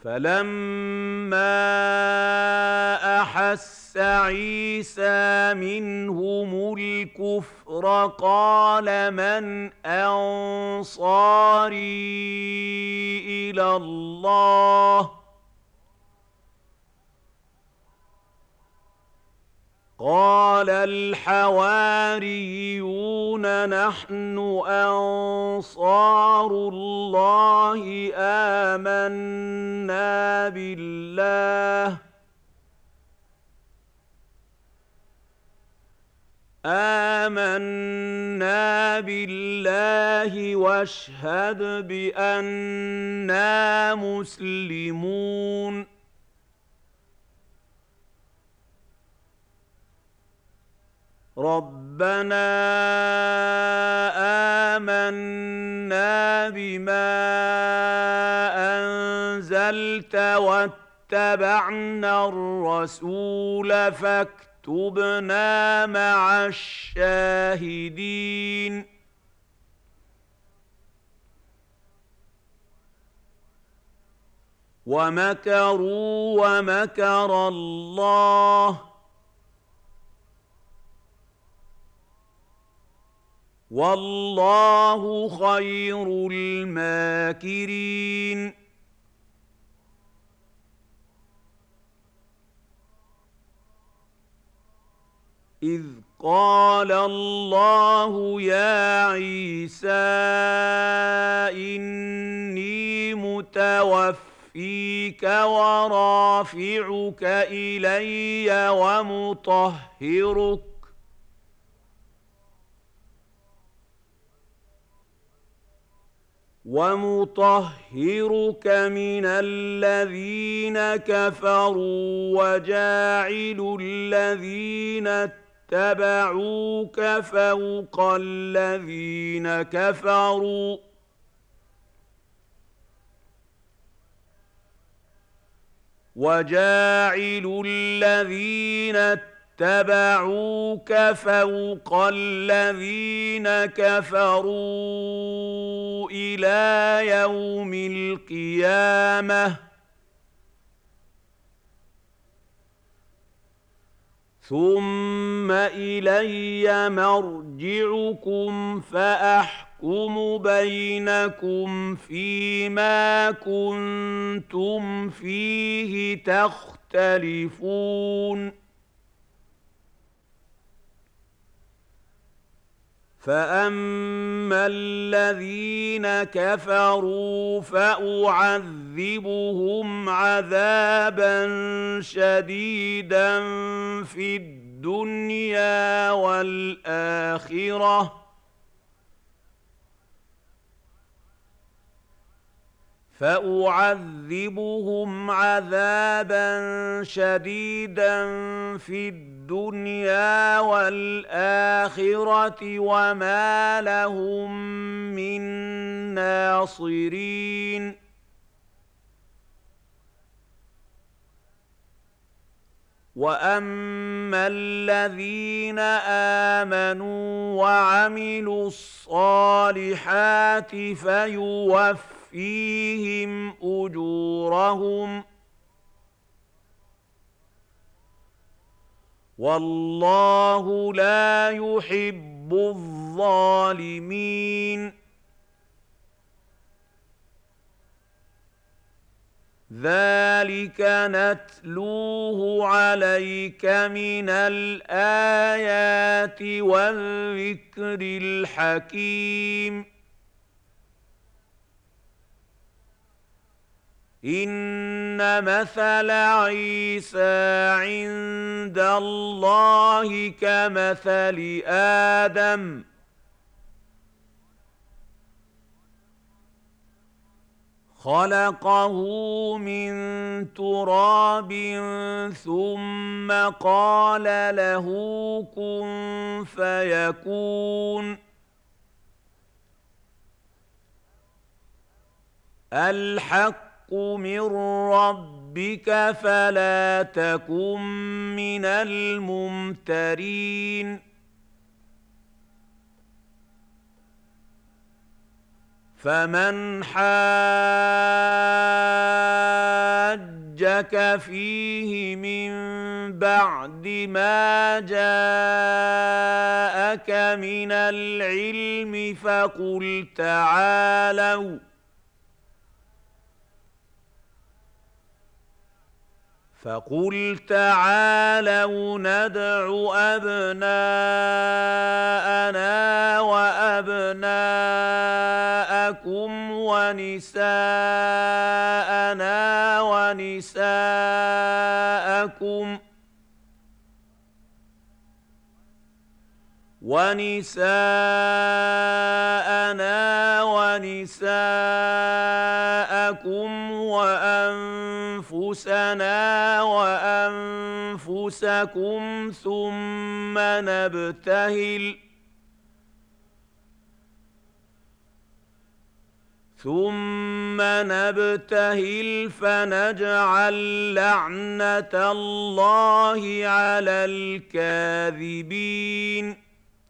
فَلَمَّا أَحَسَّ عِيسَىٰ مِنْهُمُ الْكُفْرَ قَالَ مَنْ أَنصَارِي إِلَى اللَّهِ ۖ قَالَ الْحَوَارِيُّونَ نَحْنُ أَنصَارُ اللَّهِ آمَنَّا بِاللَّهِ واشهد بِأَنَّا مُسْلِمُونَ رَبَّنَا آمَنَّا بِمَا أَنزَلْتَ وَاتَّبَعْنَا الرَّسُولَ فَاكْتُبْنَا مَعَ الشَّاهِدِينَ وَمَكَرُوا وَمَكَرَ اللَّهُ وَاللَّهُ خَيْرُ الْمَاكِرِينَ إِذْ قَالَ اللَّهُ يَا عِيسَىٰ إِنِّي مُتَوَفِّيكَ وَرَافِعُكَ إِلَيَّ وَمُطَهِّرُكَ مِنَ الَّذِينَ كَفَرُوا وَجَاعِلُ الَّذِينَ اتَّبَعُوكَ فَوْقَ الَّذِينَ كَفَرُوا إِلَىٰ يَوْمِ الْقِيَامَةِ ثُمَّ إِلَيَّ مَرْجِعُكُمْ فَأَحْكُمُ بَيْنَكُمْ فِيمَا كُنتُمْ فِيهِ تَخْتَلِفُونَ فَأَمَّا الَّذِينَ كَفَرُوا فَأُعَذِّبُهُمْ عَذَابًا شَدِيدًا فِي الدُّنْيَا وَالْآخِرَةِ وَمَا لَهُم مِّن نَّاصِرِينَ وَأَمَّا الَّذِينَ آمَنُوا وَعَمِلُوا الصَّالِحَاتِ فَيُوَفِّيهِمْ أُجُورَهُمْ ۗ وَاللَّهُ لَا يُحِبُّ الظَّالِمِينَ ذَٰلِكَ نَتْلُوهُ عَلَيْكَ مِنَ الْآيَاتِ وَالذِّكْرِ الْحَكِيمِ إِنَّ مَثَلَ عِيسَىٰ عِندَ اللَّهِ كَمَثَلِ آدَمَ ۖ خَلَقَهُ مِن تُرَابٍ ثُمَّ قَالَ لَهُ كُن فَيَكُونُ الْحَقُّ مِن رَّبِّكَ فَلَا تَكُن مِّنَ الْمُمْتَرِينَ فَمَنْ حَادَّكَ حاجك فيه من بعد ما جاءك من العلم فقل تعالوا ندع أبناءنا وأبناءكم ونساءنا ونساءكم وأنفسنا وأنفسكم ثم نبتهل فنجعل لعنة الله على الكاذبين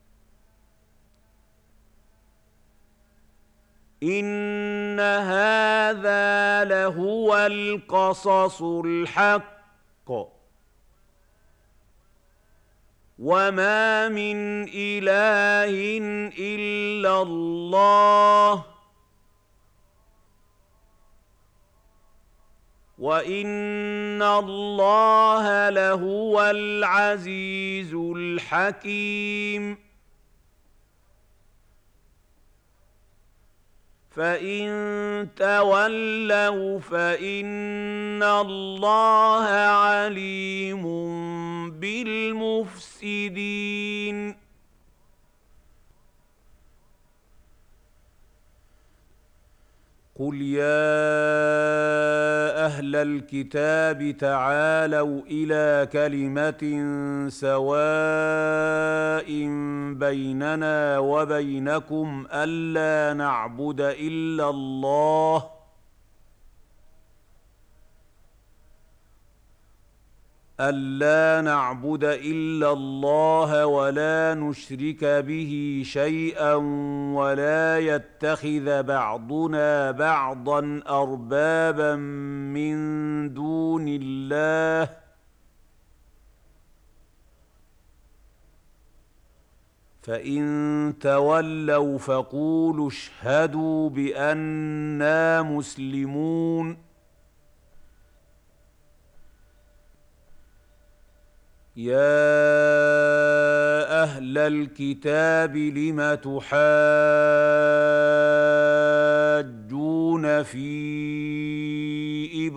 إن هذا لهو القصص الحق وما من إله إلا الله وإن الله لهو العزيز الحكيم فإن تولوا فإن الله عليم بالمفسدين قل يا أهل الكتاب تعالوا إلى كلمة سواء بيننا وبينكم ألا نعبد إلا الله ولا نشرك به شيئا ولا يتخذ بعضنا بعضا أربابا من دون الله فإن تولوا فقولوا اشهدوا بأننا مسلمون يا أهل الكتاب لم تحاجون في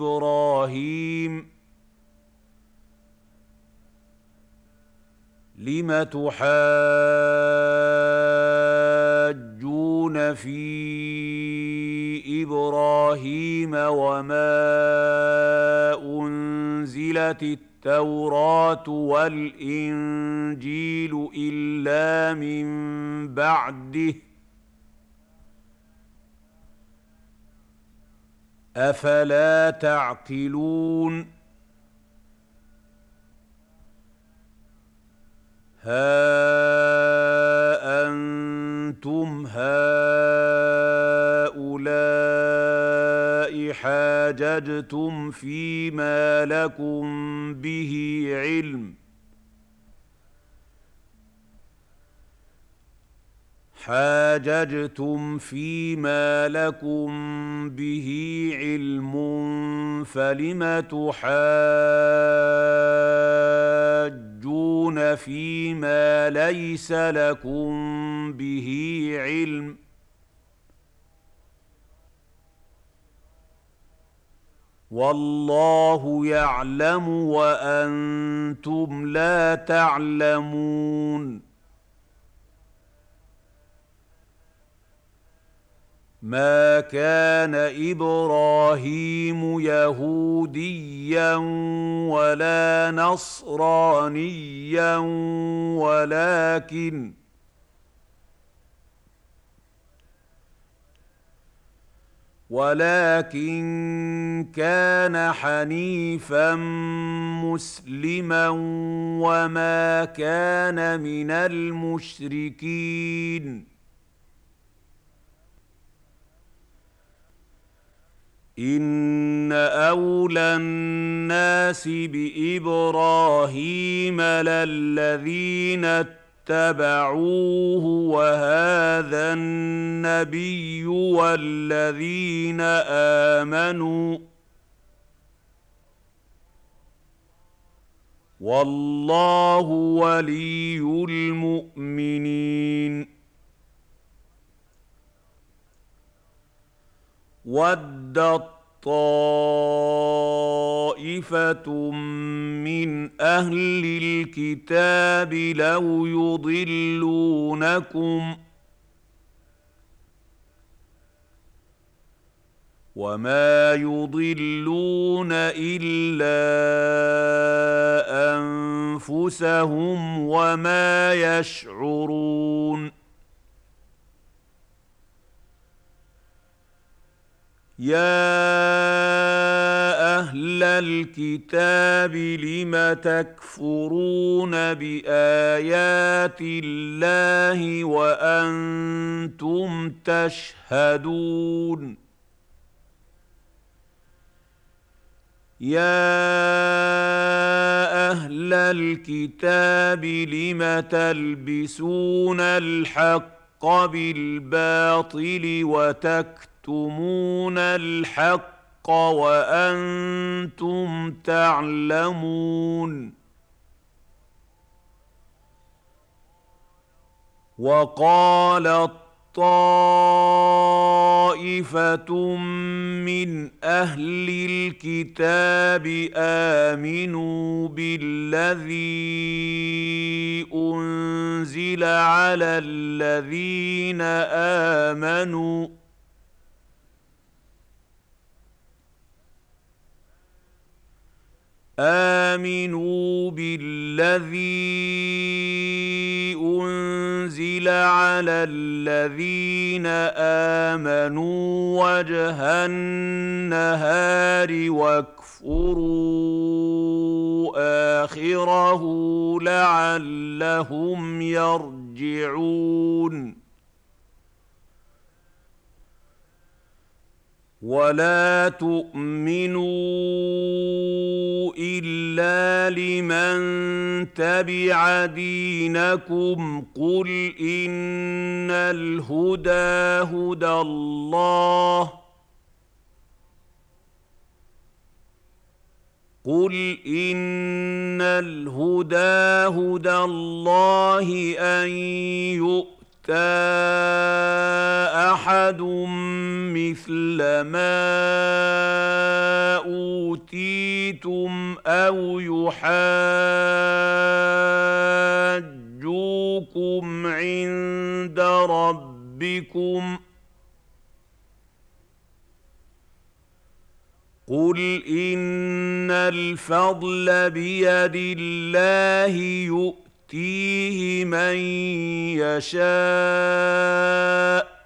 إبراهيم وما أنزلت التوراة والإنجيل إلا من بعده أفلا تعقلون ها أنتم هؤلاء حاججتم فيما لكم به علم فلم تحاجون فيما ليس لكم به علم والله يعلم وأنتم لا تعلمون ما كان إبراهيم يهوديا ولا نصرانيا ولكن كان حنيفا مسلما وما كان من المشركين إن أولى الناس بإبراهيم للذين اتبعوه وهذا النبي والذين آمنوا والله ولي المؤمنين. ودت طائفة من أهل الكتاب لو يضلونكم وما يضلون إلا أنفسهم وما يشعرون. يا أهل الكتاب لم تكفرون بآيات الله وأنتم تشهدون. يا أهل الكتاب لم تلبسون الحق بالباطل وتكتمون الحق وأنتم تعلمون. وقالت طائفة من أهل الكتاب آمنوا بالذي أنزل على الذين آمنوا بالذي أنزل على الذين آمنوا وجه النهار واكفروا آخره لعلهم يرجعون. ولا تؤمنوا إلا لمن تبع دينكم قل إن الهدى هدى الله أن يؤتى أحد مثل ما أوتيتم أو يحاجوكم عند ربكم قل إن الفضل بيد الله يؤتيه من يشاء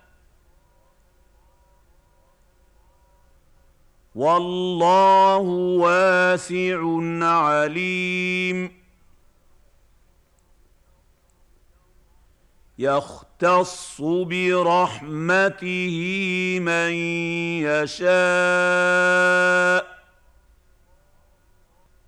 والله واسع عليم. يختص برحمته من يشاء